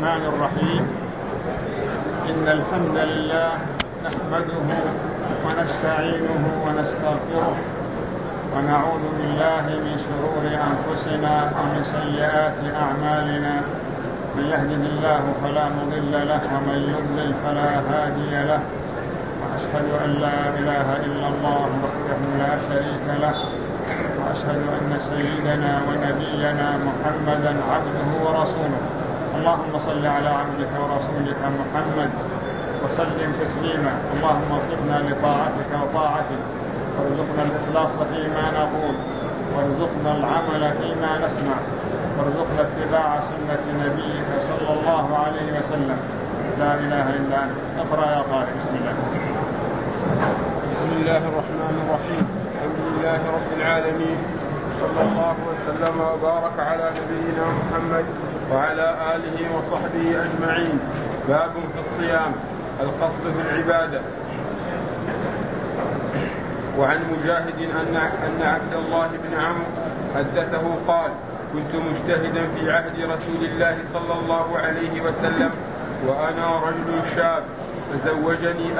الرحمن الرحيم. إن الحمد لله نحمده ونستعينه ونستغفره ونعوذ بالله من شرور أنفسنا ومن سيئات أعمالنا. من يهده الله فلا مضل له ومن يضلل فلا هادي له، وأشهد أن لا إله إلا الله وحده لا شريك له، وأشهد أن سيدنا ونبينا محمدا عبده ورسوله. اللهم صل على عبدك ورسولك محمد وسلم تسليما. اللهم وفقنا لطاعتك وطاعتك، وارزقنا الإخلاص فيما نقول، وارزقنا العمل فيما نسمع، وارزقنا اتباع سنة نبيك صلى الله عليه وسلم. لا إله إلا أنت. اقرأ يا قارئ. بسم الله. بسم الله الرحمن الرحيم. الحمد لله رب العالمين، صلى الله وسلم وبارك على نبينا محمد وعلى آله وصحبه أجمعين. باب في الصيام، القصد في العبادة. وعن مجاهد أن عبد الله بن عمرو حدثه قال: كنت مجتهدا في عهد رسول الله صلى الله عليه وسلم وأنا رجل شاب، فزوجني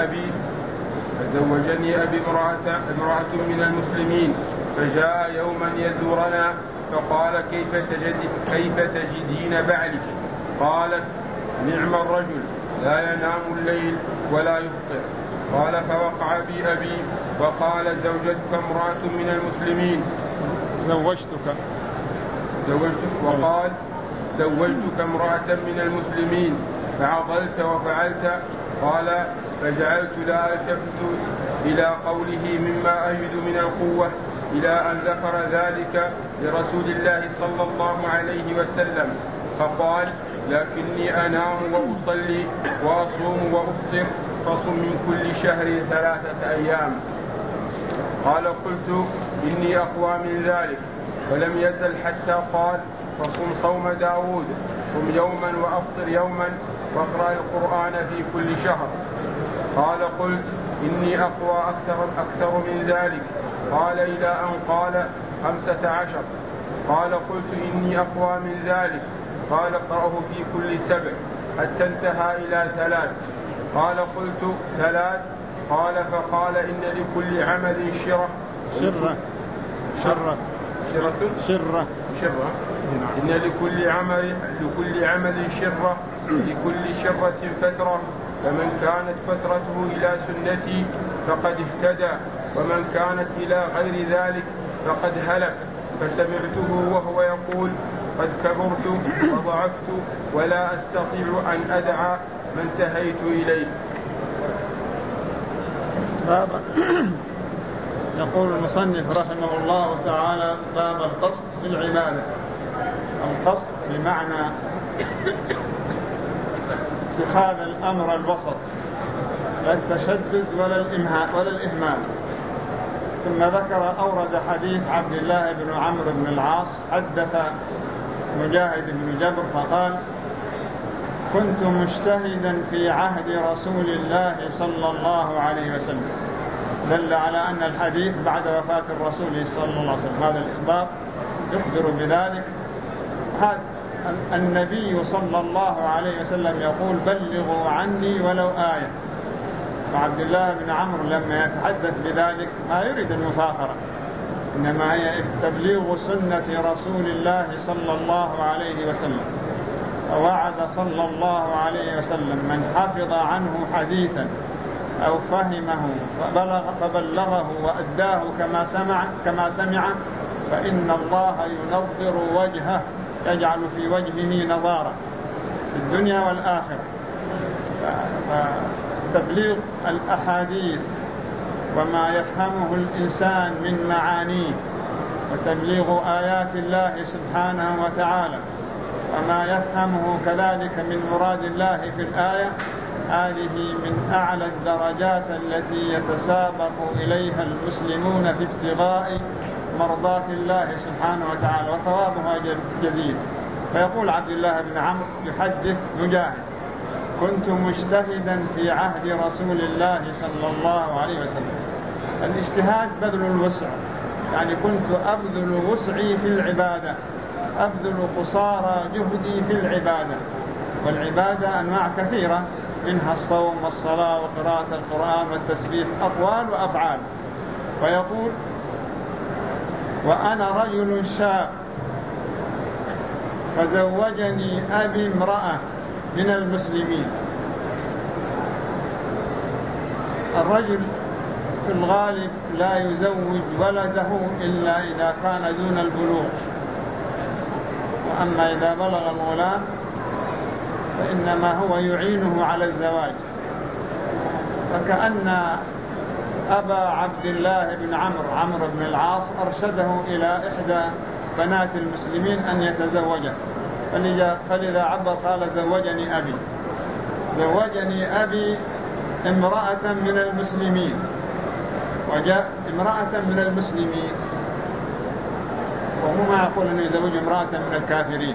أبي امرأة من المسلمين، فجاء يوما يزورنا فقال: كيف تجدين بعلك؟ قالت: نعم الرجل، لا ينام الليل ولا يفطر. قال: فوقع بي أبي وقال: زوجتك امرأة من المسلمين. وقال: زوجتك امرأة من المسلمين، فعضلت وفعلت. قال: فجعلت لا ألتفت إلى قوله مما أجد من القوة، إلى أن ذكر ذلك لرسول الله صلى الله عليه وسلم، فقال: لكني أنام وأصلي وأصوم وأفطر، فصم من كل شهر 3 أيام. قال: قلت: إني أقوى من ذلك. ولم يزل حتى قال: فصم صوم داود، صم يوما وأفطر يوما، واقرأ القرآن في كل شهر. قال: قلت: إني أقوى أكثر من ذلك. قال: إلى أن قال: 15. قال: قلت: إني أقوى من ذلك. قال: اقرأه في كل 7، حتى انتهى إلى 3. قال: قلت: 3. قال: فقال: إن لكل عمل شرة. إن لكل عمل شرة، لكل شرة فترة، فمن كانت فترته إلى سنتي فقد اهتدى، ومن كانت إلى غير ذلك فقد هلك. فسمعته وهو يقول: قد كبرت وضعفت ولا أستطيع أن أدع ما انتهيت إليه. يقول المصنف رحمه الله تعالى: باب القصد في العبادة. القصد بمعنى اتخاذ الأمر الوسط، لا التشدد ولا الإهمال. ثم أورد حديث عبد الله بن عمرو بن العاص حدث مجاهد بن جبر فقال: كنت مجتهدا في عهد رسول الله صلى الله عليه وسلم. دل على أن الحديث بعد وفاة الرسول صلى الله عليه وسلم. هذا الإخبار يخبر بذلك. النبي صلى الله عليه وسلم يقول: بلغوا عني ولو آية. وعبد الله بن عمرو لما يتحدث بذلك ما يريد المفاخرة، إنما هي تبليغ سنة رسول الله صلى الله عليه وسلم. فوعد صلى الله عليه وسلم من حفظ عنه حديثا أو فهمه فبلغه وأداه كما سمع فإن الله ينظر وجهه، يجعل في وجهه نظارة في الدنيا والآخرة. فتبليغ الأحاديث وما يفهمه الإنسان من معانيه، وتبليغ آيات الله سبحانه وتعالى وما يفهمه كذلك من مراد الله في الآية، هذه من أعلى الدرجات التي يتسابق إليها المسلمون في ابتغاء مرضات الله سبحانه وتعالى، وثوابها جزيل. فيقول عبد الله بن عمرو يحدث مجاهد: كنت مجتهدا في عهد رسول الله صلى الله عليه وسلم. الاجتهاد بذل الوسع، يعني كنت أبذل وسعي في العبادة، أبذل قصارى جهدي في العبادة. والعبادة أنواع كثيرة، منها الصوم والصلاة وقراءة القرآن والتسبيح، أقوال وأفعال. ويقول: وأنا رجل شاب فزوجني أبي امرأة من المسلمين. الرجل في الغالب لا يزوج ولده إلا إذا كان دون البلوغ، وأما إذا بلغ الغلام فإنما هو يعينه على الزواج. فكأن أبا عبد الله بن عمرو بن العاص أرشده إلى إحدى بنات المسلمين أن يتزوجه، فلذا عبر قال: زوجني أبي امرأة من المسلمين. وجاء امرأة من المسلمين، وهو ما يقول أنه يزوج امرأة من الكافرين.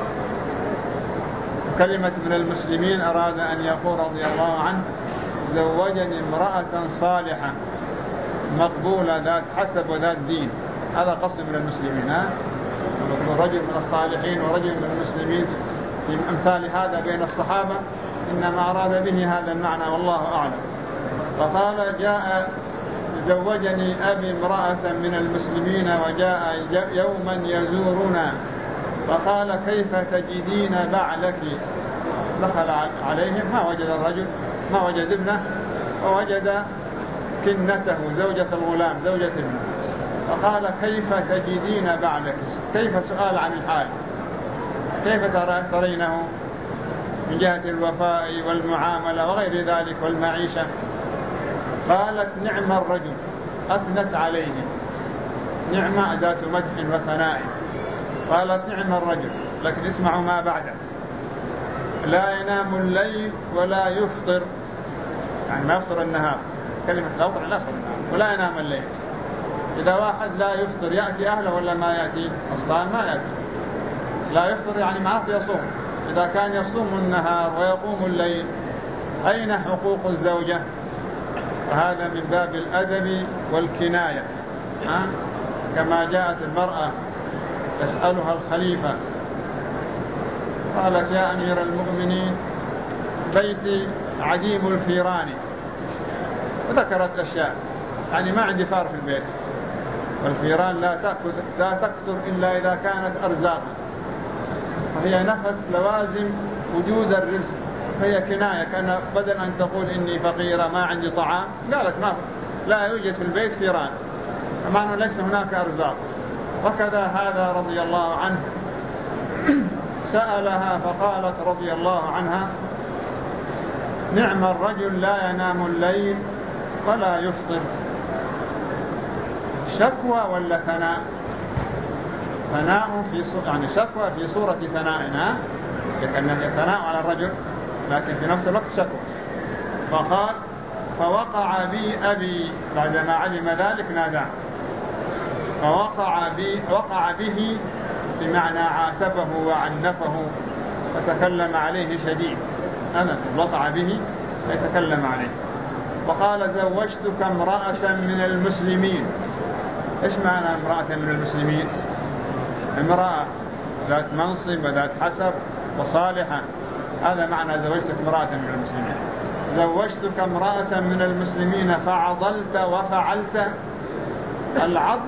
كلمة من المسلمين أراد أن يقول رضي الله عنه: زوجني امرأة صالحة مقبولة ذات حسب وذات دين. هذا قصد من المسلمين، رجل من الصالحين ورجل من المسلمين في أمثال هذا بين الصحابة، إنما أراد به هذا المعنى والله أعلم. فقال: زوجني أبي امرأة من المسلمين وجاء يوما يزورنا فقال: كيف تجدين بعلك؟ دخل عليهم ما وجد الرجل، ما وجد ابنه، ووجد كنته زوجة الغلام زوجة ابنه. فقال: كيف تجدين بعلك؟ كيف سؤال عن الحال، كيف ترينه من جهة الوفاء والمعاملة وغير ذلك والمعيشة؟ قالت: نعم الرجل، أثنت عليه. نعم أداة مدح وثناء. قالت: نعم الرجل، لكن اسمعوا ما بعده: لا ينام الليل ولا يفطر، يعني ما يفطر النهار، كلمة لا يفطر النهار، ولا ينام الليل. إذا واحد لا يفطر يأتي أهله ولا ما يأتي؟ الصائم ما يأتي. لا يفطر يعني معناته يصوم. إذا كان يصوم النهار ويقوم الليل، أين حقوق الزوجة؟ وهذا من باب الأدب والكناية. كما جاءت المرأة يسألها الخليفة، قالت: يا أمير المؤمنين، بيتي عديم الفيران، وذكرت أشياء، يعني ما عندي فار في البيت، والفيران لا تكثر إلا إذا كانت أرزاقا، وهي نفت لوازم وجود الرزق، فهي كناية، كان بدل أن تقول إني فقيرة ما عندي طعام، قالت لا يوجد في البيت فيران، فمعنى ليس هناك أرزاق. وكذا هذا رضي الله عنه سألها فقالت رضي الله عنها: نعم الرجل لا ينام الليل ولا يفطر. شكوى ولا ثناء؟ ثناء يعني شكوى في صورة ثنائنا، لكن ثناء على الرجل، لكن في نفس الوقت شكوى. فقال: فوقع بي أبي، بعدما علم ذلك ناداه، وقع به بمعنى عاتبه وعنفه وتكلم عليه شديد. وقع به يتكلم عليه. وقال: زوجتك امرأة من المسلمين. إيش معنى امرأة من المسلمين؟ امرأة ذات منصب وذات حسب وصالحة، هذا معنى زوجتك امرأة من المسلمين. زوجتك امرأة من المسلمين فعضلت وفعلت. العضل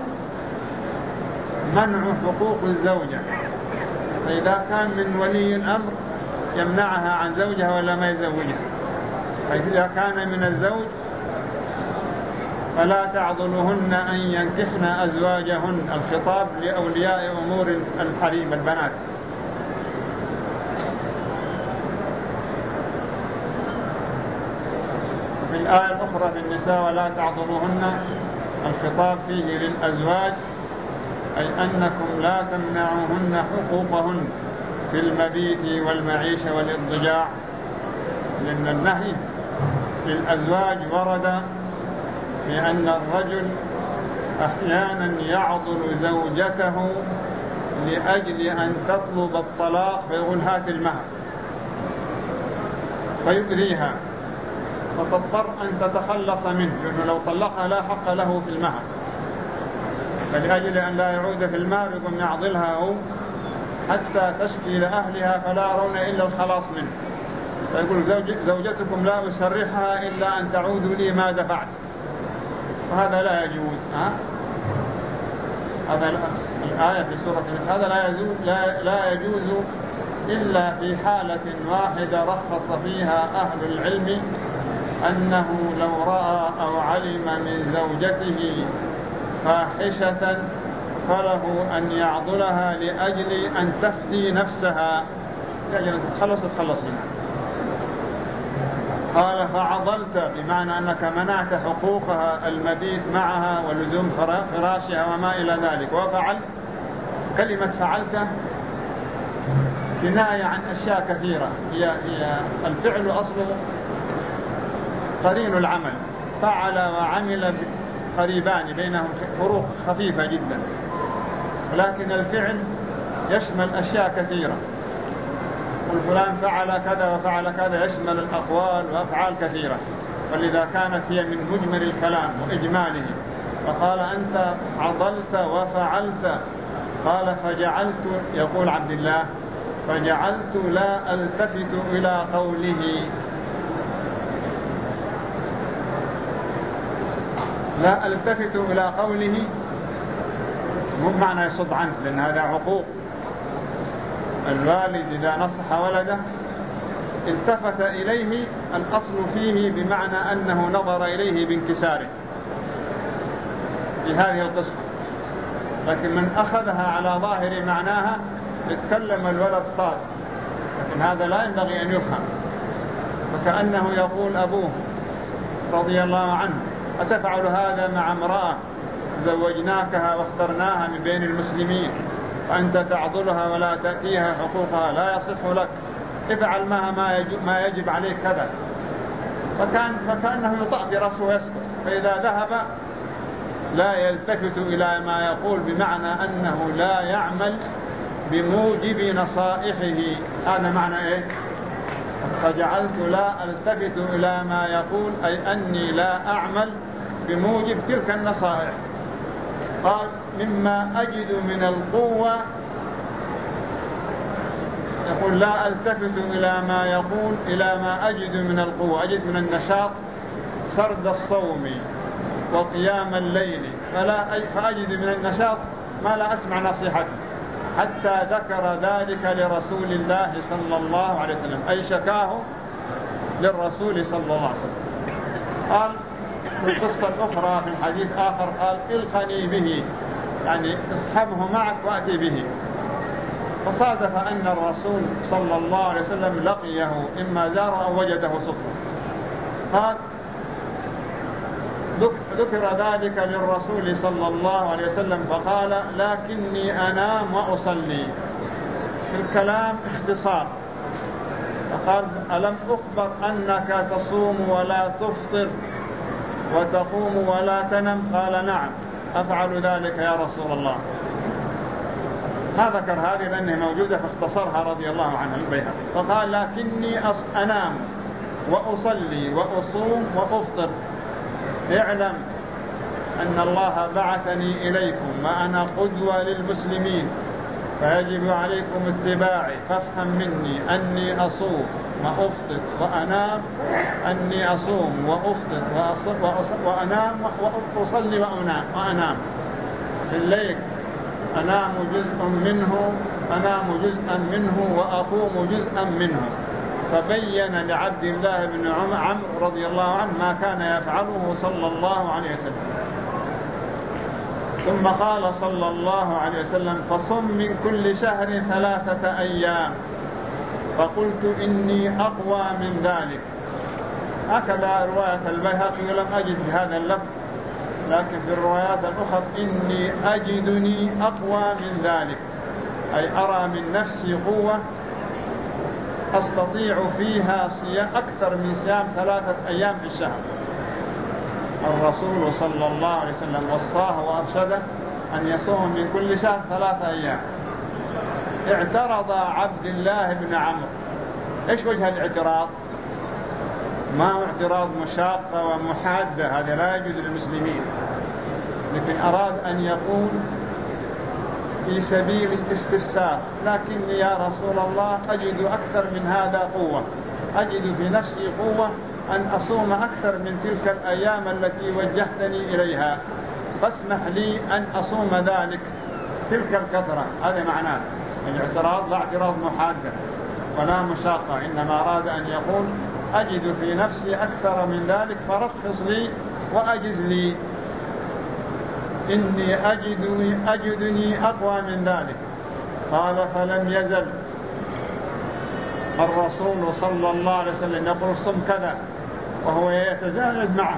منع حقوق الزوجة، فإذا كان من ولي الأمر يمنعها عن زوجها ولا ما يزوجها، فإذا كان من الزوج فلا تعضلهن أن ينكحن أزواجهن. الخطاب لأولياء أمور الحريم البنات. في الآية الأخرى في النساء: ولا تعضلوهن، الخطاب فيه للأزواج، أي أنكم لا تمنعوهن حقوقهن في المبيت والمعيشة والاضطجاع، لأن النهي للأزواج ورد بأن الرجل أحيانا يعضل زوجته لأجل أن تطلب الطلاق، فيقول: هات المهر، فيؤذيها فتضطر أن تتخلص منه، لأنه لو طلقها لا حق له في المهر، فلأجل أن لا يعود في المهر يقوم يعضلها هو حتى تشكي لأهلها فلا يرون إلا الخلاص منه. فيقول زوجتكم لا أسرحها إلا أن تعودوا لي ما دفعت، وهذا لا يجوز. هذا الآية في سورة النساء، هذا لا يجوز إلا في حالة واحدة رخص فيها أهل العلم، أنه لو رأى أو علم من زوجته فاحشة فله أن يعضلها لأجل أن تفدي نفسها، لأجل أن تتخلص منها. قال فعضلت بمعنى أنك منعت حقوقها المبيت معها ولزوم فراشها وما إلى ذلك. وفعلت، كلمة فعلت كناية عن أشياء كثيرة. هي الفعل أصله قرين العمل، فعل وعمل قريبان بينهم فروق خفيفة جدا، ولكن الفعل يشمل أشياء كثيرة. والفلان فعل كذا وفعل كذا يشمل الأقوال وأفعال كثيرة، ولذا كانت هي من مجمل الكلام وإجماله. فقال أنت عضلت وفعلت. قال فجعلت، يقول عبد الله، فجعلت لا ألتفت إلى قوله، لا ألتفت إلى قوله مو معنى يصد عنه، لأن هذا عقوق. الوالد إذا نصح ولده التفت إليه، الأصل فيه بمعنى أنه نظر إليه بانكساره في هذه القصة، لكن من أخذها على ظاهر معناها اتكلم الولد صاد، لكن هذا لا ينبغي أن يفهم. وكأنه يقول أبوه رضي الله عنه أتفعل هذا مع امرأة زوجناكها واخترناها من بين المسلمين وأنت تعضلها ولا تأتيها حقوقها، لا يصح لك، افعل ما يجب عليك كذا. فكأنه يطأطي رأسه ويسكت. فإذا ذهب لا يلتفت إلى ما يقول، بمعنى أنه لا يعمل بموجب نصائحه. هذا معنى إيه؟ فجعلت لا ألتفت إلى ما يقول، أي أني لا أعمل بموجب تلك النصائح. قال مما أجد من القوة، يقول لا ألتفت إلى ما يقول إلى ما أجد من القوة، أجد من النشاط سرد الصوم وقيام الليل، فأجد من النشاط ما لا أسمع نصيحته، حتى ذكر ذلك لرسول الله صلى الله عليه وسلم، أي شكاه للرسول صلى الله عليه وسلم. قال في القصة الأخرى في الحديث آخر قال القني به، يعني اصحبه معك وأتي به. فصادف أن الرسول صلى الله عليه وسلم لقيه، إما زار أو وجده صدفة. قال ذكر ذلك للرسول صلى الله عليه وسلم فقال لكني أنام وأصلي. في الكلام اختصار. فقال ألم أخبر أنك تصوم ولا تفطر وتقوم ولا تنم؟ قال نعم أفعل ذلك يا رسول الله. ما ذكر هذه لأنها موجودة فاختصرها رضي الله عنه البيهقي. فقال لكني أنام وأصلي وأصوم وأفطر. اعلم أن الله بعثني إليكم وأنا قدوة للمسلمين، فيجب عليكم اتباعي، فافهم مني أني أصوم وأفطر وأنام، أني أصوم وأفطر وأنام وأصلي وأنام في الليل، أنام جزءا منه وأقوم جزءا منه. فبين لعبد الله بن عمرو رضي الله عنه ما كان يفعله صلى الله عليه وسلم. ثم قال صلى الله عليه وسلم فصم من كل شهر 3 أيام. فقلت إني أقوى من ذلك. هكذا رواية البيهقي، لم أجد بهذا اللفظ، لكن في الروايات الأخرى إني أجدني أقوى من ذلك، أي أرى من نفسي قوة أستطيع فيها صيام أكثر من صيام 3 أيام في الشهر. الرسول صلى الله عليه وسلم وصاه وأرشده أن يصوم من كل شهر 3 أيام. اعترض عبد الله بن عمرو. إيش وجه الاعتراض؟ ما هو اعتراض مشاقة ومحادة، هذا لا يجوز للمسلمين، لكن أراد أن يقول في سبيل الاستفسار، لكني يا رسول الله أجد أكثر من هذا قوة، أجد في نفسي قوة أن أصوم أكثر من تلك الأيام التي وجهتني إليها، فاسمح لي أن أصوم ذلك تلك الكثرة. هذا معناه الاعتراض لا اعتراض محادة ولا مشاقة، إنما أراد أن يقول أجد في نفسي أكثر من ذلك فرخص لي وأجز لي، إني أجدني أقوى من ذلك. قال فلم يزل الرسول صلى الله عليه وسلم يقول صم كذا وهو يتزايد معه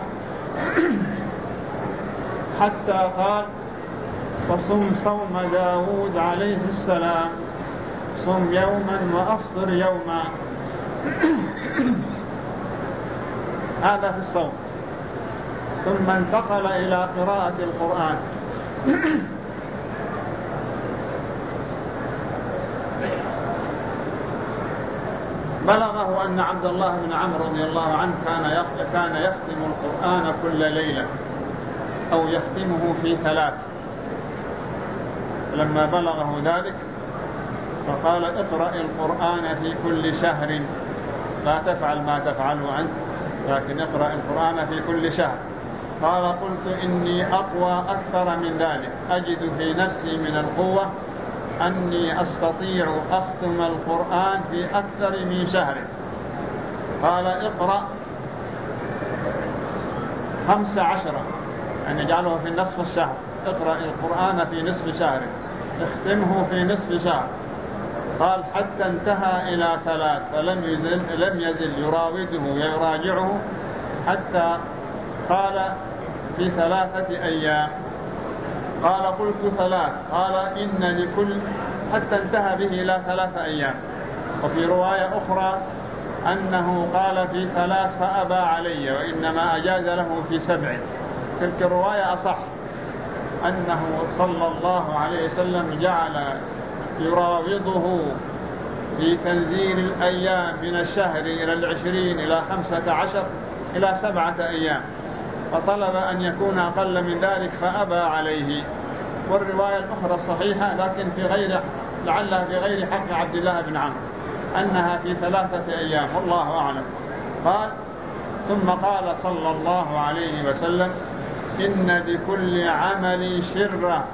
حتى قال فصم صوم داود عليه السلام، صم يوما وأفطر يوما. هذا في الصوم. ثم انتقل إلى قراءة القرآن. بلغه أن عبد الله بن عمرو رضي الله عنه كان يختم القرآن كل ليلة أو يختمه في 3. لما بلغه ذلك فقال اقرأ القرآن في كل شهر، لا تفعل ما تفعله أنت، لكن اقرأ القرآن في كل شهر. قال قلت إني أقوى أكثر من ذلك، أجد في نفسي من القوة أني أستطيع أختم القرآن في أكثر من شهر. قال اقرأ 15، يعني اجعله في نصف الشهر، اقرأ القرآن في نصف شهر، اختمه في نصف شهر. قال حتى انتهى إلى 3، فلم يزل يراوده ويراجعه حتى قال في 3 أيام. قال قلت 3، قال إن لكل، حتى انتهى به إلى 3 أيام. وفي رواية أخرى أنه قال في 3 فأبى علي وإنما أجاز له في 7. تلك الرواية أصح، أنه صلى الله عليه وسلم جعل يراوضه في تنزيل الأيام من الشهر إلى 20 إلى 15 إلى 7 أيام، فطلب أن يكون أقل من ذلك فأبى عليه. والرواية الأخرى صحيحة لكن لعلها في غير حق عبد الله بن عمرو، أنها في 3 أيام، والله أعلم. قال ثم قال صلى الله عليه وسلم إن لكل عمل شرة.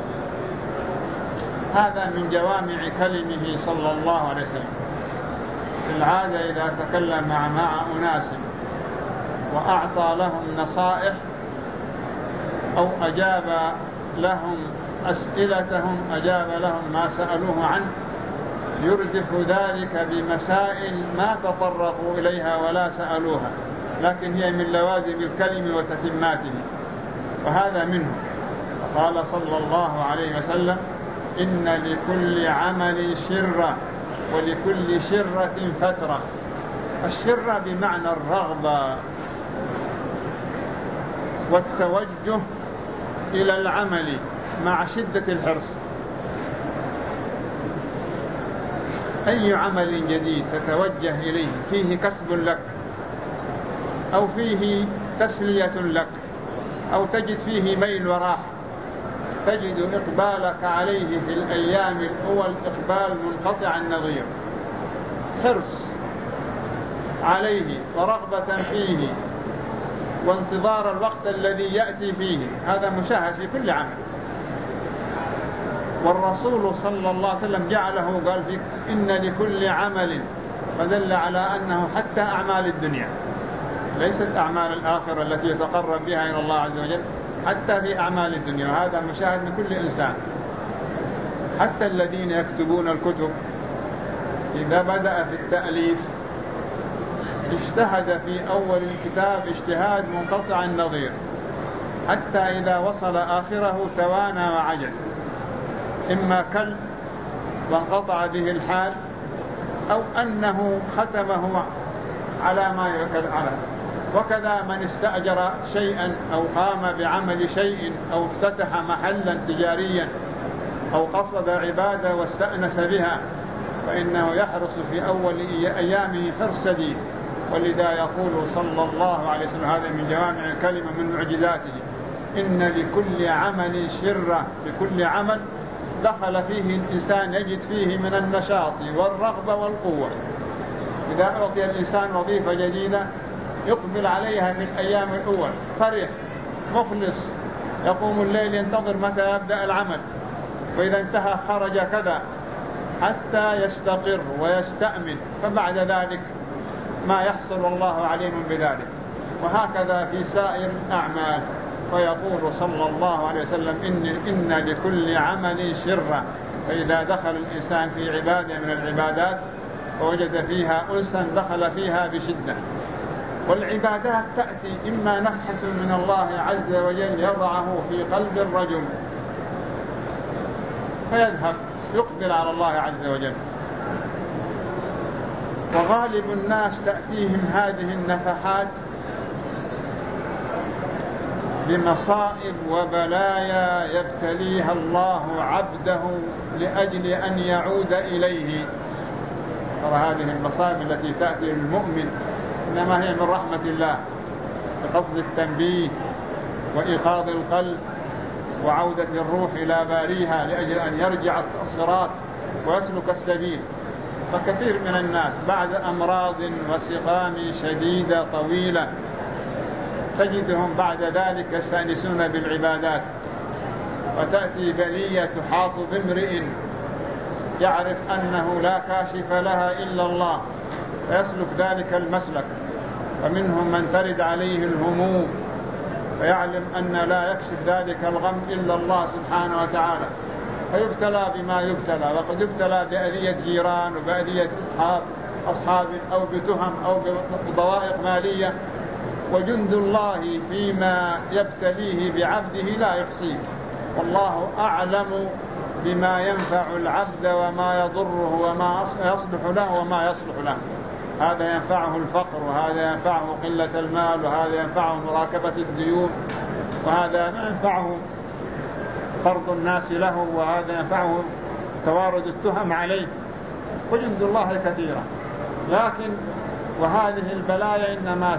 هذا من جوامع كلمه صلى الله عليه وسلم. في العادة إذا تكلم مع أناس وأعطى لهم نصائح أو أجاب لهم أسئلتهم، أجاب لهم ما سألوه عنه، يردف ذلك بمسائل ما تطرقوا إليها ولا سألوها، لكن هي من لوازم الكلم وتتماته، وهذا منه. قال صلى الله عليه وسلم إن لكل عمل شرة ولكل شرة فترة. الشرة بمعنى الرغبة والتوجه إلى العمل مع شدة الحرص. أي عمل جديد تتوجه إليه فيه كسب لك أو فيه تسلية لك أو تجد فيه ميل وراحة، تجد إقبالك عليه في الأيام الأول إقبال منقطع النظير، حرص عليه ورغبة فيه وانتظار الوقت الذي يأتي فيه. هذا مشاهد في كل عمل. والرسول صلى الله عليه وسلم جعله قال فيك إن لكل عمل، فدل على أنه حتى أعمال الدنيا ليست أعمال الآخرة التي يتقرب بها إلى الله عز وجل، حتى في أعمال الدنيا. وهذا مشاهد من كل إنسان، حتى الذين يكتبون الكتب إذا بدأ في التأليف اجتهد في أول الكتاب اجتهاد منقطع النظير، حتى إذا وصل آخره توانى وعجز، إما كل وانقطع به الحال أو أنه ختمه على ما يكل على. وكذا من استأجر شيئا أو قام بعمل شيء أو افتتح محلا تجاريا أو قصد عبادة واستأنس بها، فإنه يحرص في أول أيامه حرص شديد. ولذا يقول صلى الله عليه وسلم، هذا من جوامع كلمة من معجزاته، إن لكل عمل شرة، لكل عمل دخل فيه الإنسان يجد فيه من النشاط والرغبة والقوة. إذا أعطي الإنسان وظيفة جديدة يقبل عليها في الأيام الأول فرح مخلص، يقوم الليل ينتظر متى يبدأ العمل، وإذا انتهى خرج كذا حتى يستقر ويستأمن، فبعد ذلك ما يحصل والله عليم بذلك. وهكذا في سائر الأعمال. ويقول صلى الله عليه وسلم إن لكل عمل شرة، فإذا دخل الإنسان في عبادة من العبادات ووجد فيها أنسا دخل فيها بشدة. والعبادات تأتي إما نفحة من الله عز وجل يضعه في قلب الرجل فيذهب يقبل على الله عز وجل، وغالب الناس تأتيهم هذه النفحات بمصائب وبلايا يبتليها الله عبده لأجل أن يعود إليه. ترى هذه المصائب التي تأتي للمؤمن إنما هي من رحمة الله بقصد التنبيه وإيقاظ القلب وعودة الروح إلى باريها لأجل أن يرجع الصراط ويسلك السبيل. فكثير من الناس بعد أمراض وسقام شديدة طويلة تجدهم بعد ذلك يستأنسون بالعبادات، وتأتي بلية تحاط بامرئ يعرف أنه لا كاشف لها إلا الله فيسلك ذلك المسلك. ومنهم من ترد عليه الهموم فيعلم أن لا يكشف ذلك الغم إلا الله سبحانه وتعالى، فيبتلى بما يبتلى، وقد يبتلى بأذية جيران وبأذية أصحاب أو بتهم أو بضوائق مالية. وجند الله فيما يبتليه بعبده لا يحصيه، والله أعلم بما ينفع العبد وما يضره وما يصلح له وما يصلح له. هذا ينفعه الفقر، وهذا ينفعه قلة المال، وهذا ينفعه مراكبة الديون، وهذا ما ينفعه فرض الناس له، وهذا ينفعه توارد التهم عليه. وجند الله كثيرة، لكن وهذه البلايا إنما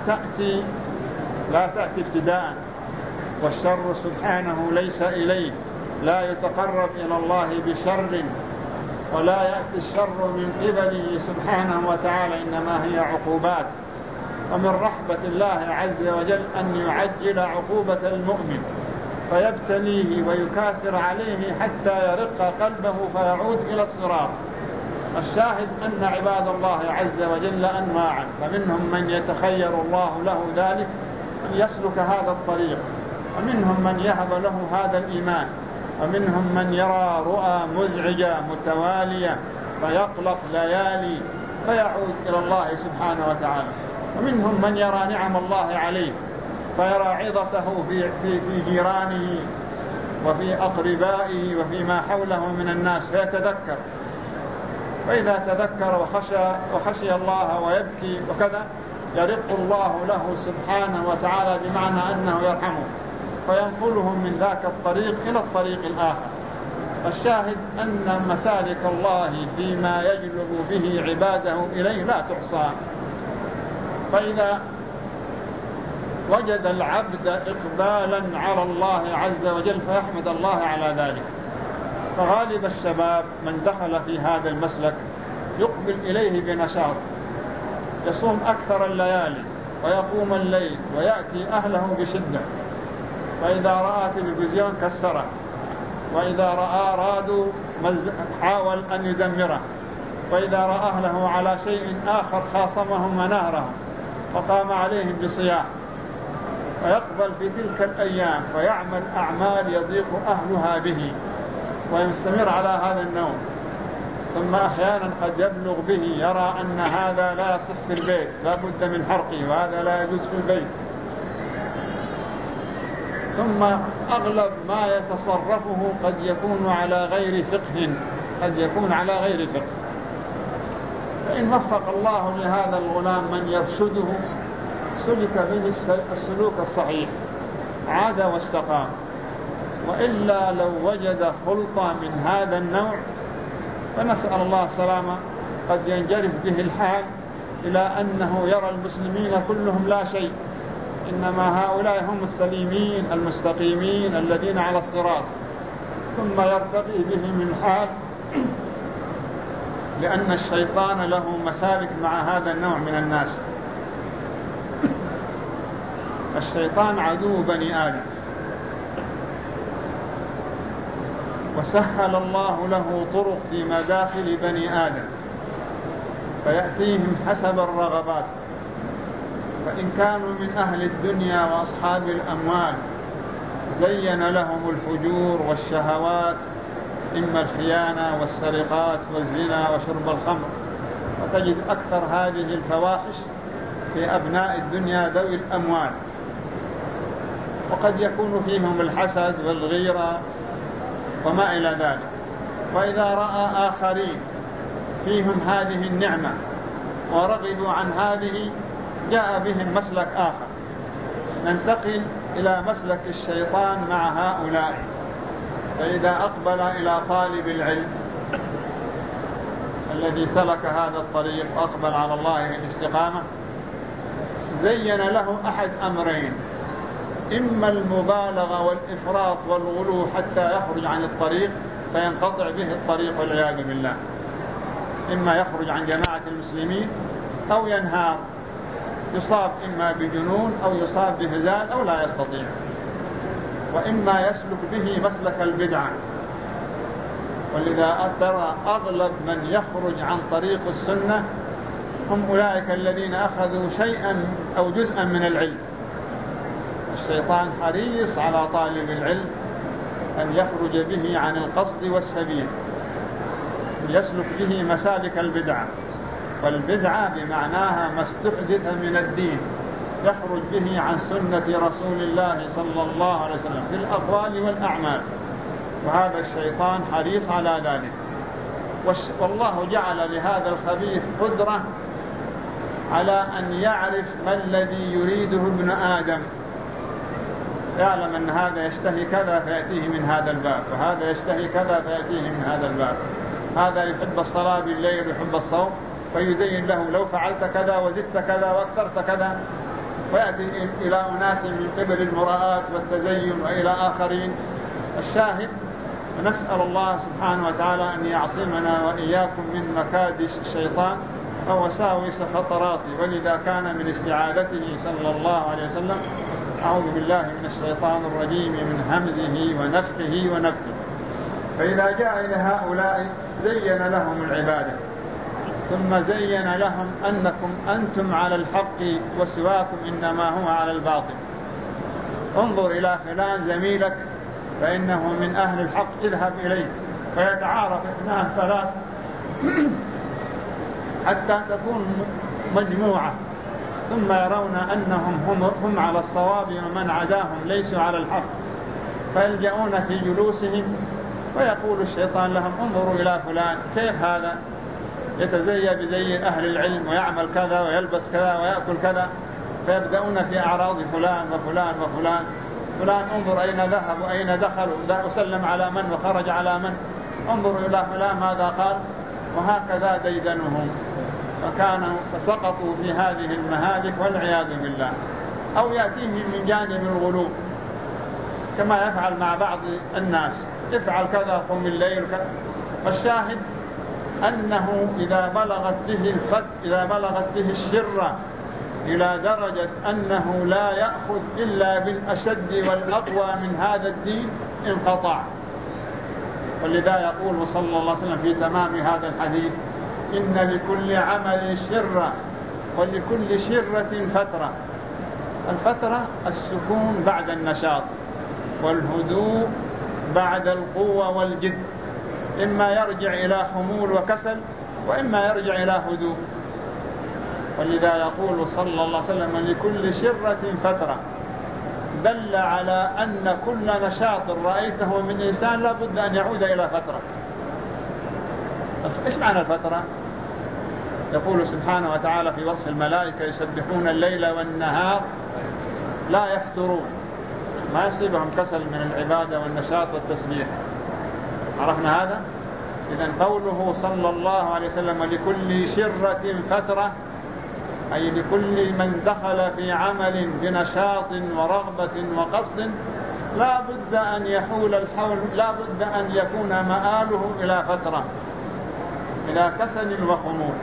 لا تأتي ابتداء، والشر سبحانه ليس إليه، لا يتقرب إلى الله بشر، ولا يأتي الشر من قبله سبحانه وتعالى، إنما هي عقوبات. ومن رحمة الله عز وجل أن يعجل عقوبة المؤمن فيبتليه ويكاثر عليه حتى يرق قلبه فيعود إلى الصراط. الشاهد أن عباد الله عز وجل أنواعا، فمنهم من يتخير الله له ذلك أن يسلك هذا الطريق، ومنهم من يهب له هذا الإيمان، ومنهم من يرى رؤى مزعجة متوالية فيقلق ليالي فيعود إلى الله سبحانه وتعالى، ومنهم من يرى نعم الله عليه فيرى عظته في جيرانه وفي أقربائه وفيما حوله من الناس فيتذكر، فإذا تذكر وخشي الله ويبكي وكذا يرق الله له سبحانه وتعالى، بمعنى أنه يرحمه فينقلهم من ذاك الطريق إلى الطريق الآخر. الشاهد أن مسالك الله فيما يجلب به عباده إليه لا تحصى. فإذا وجد العبد إقبالا على الله عز وجل فيحمد الله على ذلك. فغالب الشباب من دخل في هذا المسلك يقبل إليه بنشاط، يصوم أكثر الليالي ويقوم الليل ويأتي أهله بشدة، فإذا رأى تلفزيون كسره، وإذا رأى رادو حاول أن يدمره، وإذا رأى أهله على شيء آخر خاصمهم ونهرهم وقام عليهم بصياح، ويقبل في تلك الأيام ويعمل أعمال يضيق أهلها به ويستمر على هذا النوم. ثم أحيانا قد يبلغ به يرى أن هذا لا يصح في البيت، لا بد من حرقه، وهذا لا يجوز في البيت. ثم أغلب ما يتصرفه قد يكون على غير فقه، فإن وفق الله لهذا الغلام من يرشده سلك به السلوك الصحيح عاد واستقام. وإلا لو وجد خلطة من هذا النوع فنسأل الله السلامة قد ينجرف به الحال إلى أنه يرى المسلمين كلهم لا شيء، إنما هؤلاء هم السليمين المستقيمين الذين على الصراط. ثم يرتقي بهم الحال، لأن الشيطان له مسالك مع هذا النوع من الناس. الشيطان عدو بني آدم، وسهل الله له طرق في مداخل بني آدم فيأتيهم حسب الرغبات. فإن كانوا من أهل الدنيا وأصحاب الأموال زين لهم الفجور والشهوات، إما الخيانة والسرقات والزنا وشرب الخمر، وتجد أكثر هذه الفواحش في أبناء الدنيا ذوي الأموال، وقد يكون فيهم الحسد والغيرة وما إلى ذلك. وإذا رأى آخرين فيهم هذه النعمة ورغبوا عن هذه جاء بهم مسلك آخر. ننتقل إلى مسلك الشيطان مع هؤلاء. فإذا أقبل إلى طالب العلم الذي سلك هذا الطريق وأقبل على الله بالاستقامة، زين له أحد أمرين: إما المبالغة والإفراط والغلو حتى يخرج عن الطريق فينقطع به الطريق والعياذ بالله، إما يخرج عن جماعة المسلمين أو ينهار، يصاب إما بجنون أو يصاب بهزال أو لا يستطيع، وإما يسلك به مسلك البدعة. ولذا ترى أغلب من يخرج عن طريق السنة هم أولئك الذين أخذوا شيئا أو جزءا من العلم. الشيطان حريص على طالب العلم أن يخرج به عن القصد والسبيل، يسلك به مسالك البدعة. والبدعة بمعناها ما استحدث من الدين، يخرج به عن سنة رسول الله صلى الله عليه وسلم في الأقوال والأعمال، وهذا الشيطان حريص على ذلك. والله جعل لهذا الخبيث قدرة على أن يعرف ما الذي يريده ابن آدم، يعلم أن هذا يشتهي كذا فيأتيه من هذا الباب، وهذا يشتهي كذا فيأتيه من هذا الباب، هذا يحب الصلاة بالليل ويحب الصوم فيزين له لو فعلت كذا وزدت كذا واكثرت كذا، ويأتي إلى أناس من قبل المراءات والتزين وإلى آخرين. الشاهد نسأل الله سبحانه وتعالى أن يعصمنا وإياكم من مكاد الشيطان ووساوس خطراته. ولذا كان من استعاذته صلى الله عليه وسلم: أعوذ بالله من الشيطان الرجيم من همزه ونفخه ونفخه. فإذا جاء إلى هؤلاء زين لهم العبادة، ثم زين لهم أنكم أنتم على الحق وسواكم إنما هو على الباطل. انظر إلى فلان زميلك فإنه من أهل الحق، اذهب إليه، فيتعارف اثنان ثلاث حتى تكون مجموعة، ثم يرون أنهم هم على الصواب ومن عداهم ليسوا على الحق، فيلجؤون في جلوسهم ويقول الشيطان لهم: انظروا إلى فلان كيف هذا يتزيى بزي أهل العلم ويعمل كذا ويلبس كذا ويأكل كذا، فيبدأون في أعراض فلان وفلان وفلان. فلان انظر أين ذهب وأين دخل وسلم على من وخرج على من، انظروا إلى فلان ماذا قال، وهكذا ديدنهم. فسقطوا في هذه المهالك والعياذ بالله. أو يأتيهم من جانب الغلو كما يفعل مع بعض الناس: افعل كذا قم الليل كذا. والشاهد أنه إذا بلغت به الشرة إلى درجة أنه لا يأخذ إلا بالأشد والأقوى من هذا الدين انقطع. ولذا يقول صلى الله عليه وسلم في تمام هذا الحديث: إن لكل عمل شرة ولكل شرة فترة. الفترة السكون بعد النشاط، والهدوء بعد القوة والجد، إما يرجع إلى خمول وكسل وإما يرجع إلى هدوء. ولذا يقول صلى الله عليه وسلم: لكل شرة فترة، دل على أن كل نشاط رأيته من إنسان لا بد أن يعود إلى فترة. إيش معنى الفترة؟ يقول سبحانه وتعالى في وصف الملائكة: يسبحون الليل والنهار لا يفترون، ما يصيبهم كسل من العبادة والنشاط والتسبيح. عرفنا هذا؟ إذن قوله صلى الله عليه وسلم: لكل شرة فترة، أي لكل من دخل في عمل بنشاط ورغبة وقصد لا بد أن يحول الحول، لا بد أن يكون مآله إلى فترة، إلى كسل وخمول.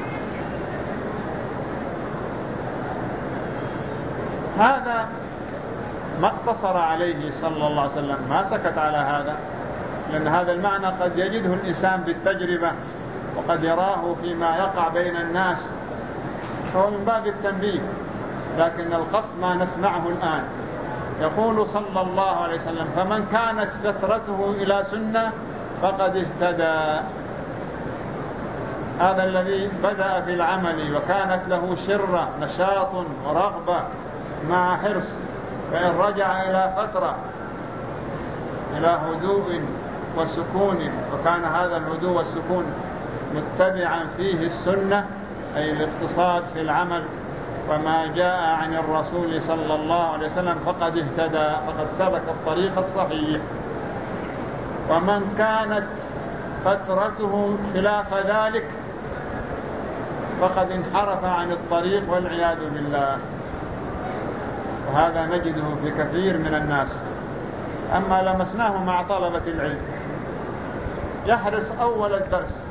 هذا ما اقتصر عليه صلى الله عليه وسلم، ما سكت على هذا، لأن هذا المعنى قد يجده الإنسان بالتجربة وقد يراه فيما يقع بين الناس، فهو من باب التنبيه، لكن القصد ما نسمعه الآن. يقول صلى الله عليه وسلم: فمن كانت فترته إلى سنة فقد اهتدى. هذا الذي بدأ في العمل وكانت له شرة، نشاط ورغبة مع حرص، فإن رجع إلى فترة إلى هدوء وسكون، وكان هذا الهدوء والسكون متبعا فيه السنة، أي الاقتصاد في العمل وما جاء عن الرسول صلى الله عليه وسلم، فقد اهتدى، فقد سلك الطريق الصحيح. ومن كانت فترته خلاف ذلك فقد انحرف عن الطريق والعياذ بالله، وهذا نجده في كثير من الناس. أما لمسناه مع طلبة العلم، يحرص أول الدرس